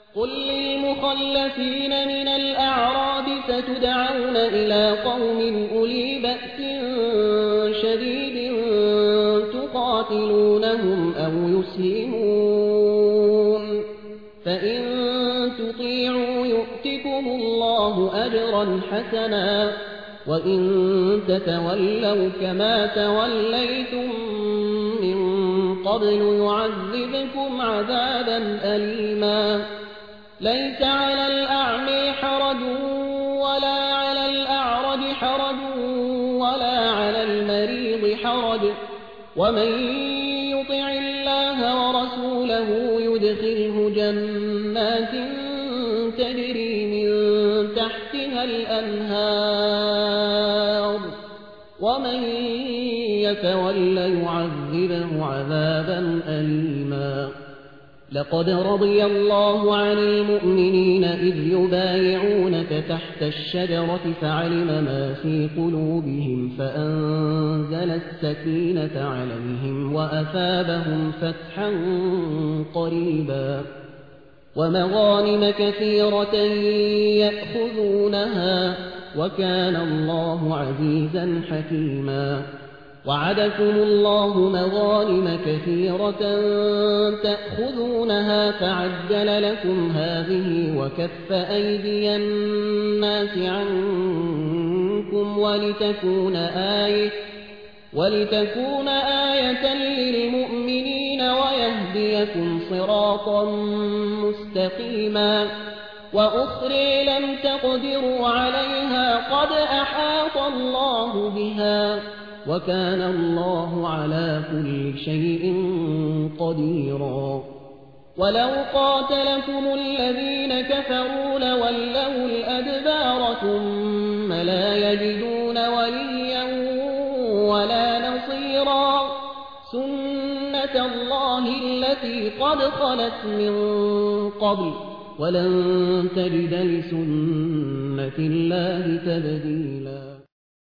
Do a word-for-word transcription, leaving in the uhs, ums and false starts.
قل للمخلفين من الأعراب ستدعون إلى قوم أولي بأس شديد تقاتلونهم أو يسلمون فإن تطيعوا يؤتكم الله أجرا حسنا وإن تتولوا كما توليتم من قبل يعذبكم عذابا أليما ليس على الأعمى حرج ولا على الأعرج حرج ولا على المريض حرج ومن يطع الله ورسوله يدخله جنات تجري من تحتها الأنهار ومن يتول يعذبه عذابا أليما لقد رضي الله عن المؤمنين إذ يبايعونك تحت الشجرة فعلم ما في قلوبهم فأنزل السكينة عليهم وأثابهم فتحا قريبا ومغانم كثيرة يأخذونها وكان الله عزيزا حكيما وعدكم الله مغانم كثيرة تأخذونها فعجل لكم هذه وكف أيدي الناس عنكم ولتكون آية, ولتكون آية للمؤمنين ويهديكم صراطا مستقيما وأخرى لم تقدروا عليها قد أحاط الله بها وكان الله على كل شيء قديرا ولو قاتلكم الذين كفروا لولوا الأدبار ثم لا يجدون وليا ولا نصيرا سنة الله التي قد خلت من قبل ولن تجد لسنة الله تبديلا